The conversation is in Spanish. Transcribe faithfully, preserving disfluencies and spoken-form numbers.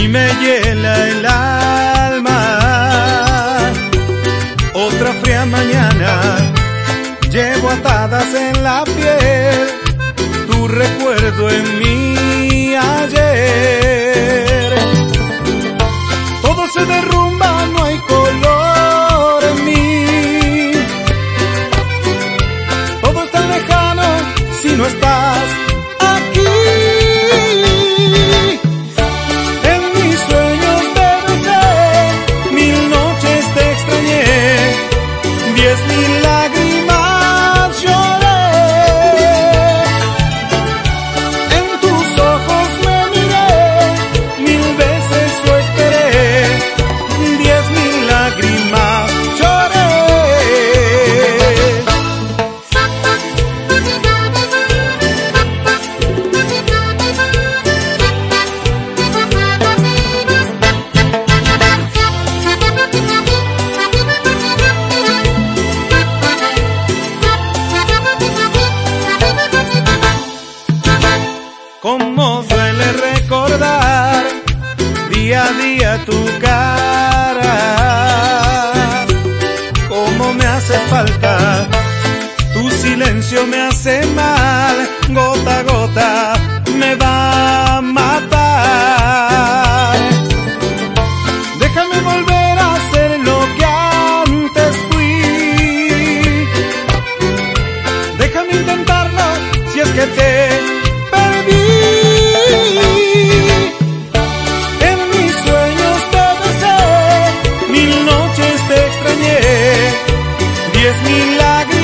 me hiela el alma. Otra fría mañana llevo atadas en la piel tu recuerdo en mi ayer. Todo se derrumba, no hay color en mí. Todo es tan lejano si no estás aquí. En mis sueños te besé, mil noches te extrañé, diez mil lágrimas lloré. En tus ojos me miré, mil veces lo esperé, diez mil lágrimas lloré. Como duele recordar día a día tu cara, como me hace falta, tu silencio me hace mal, gota a gota me va a matar. Déjame volver a ser lo que antes fui, déjame intentarlo si es que te perdí. En mis sueños te besé, mil noches te extrañé, diez mil lágrimas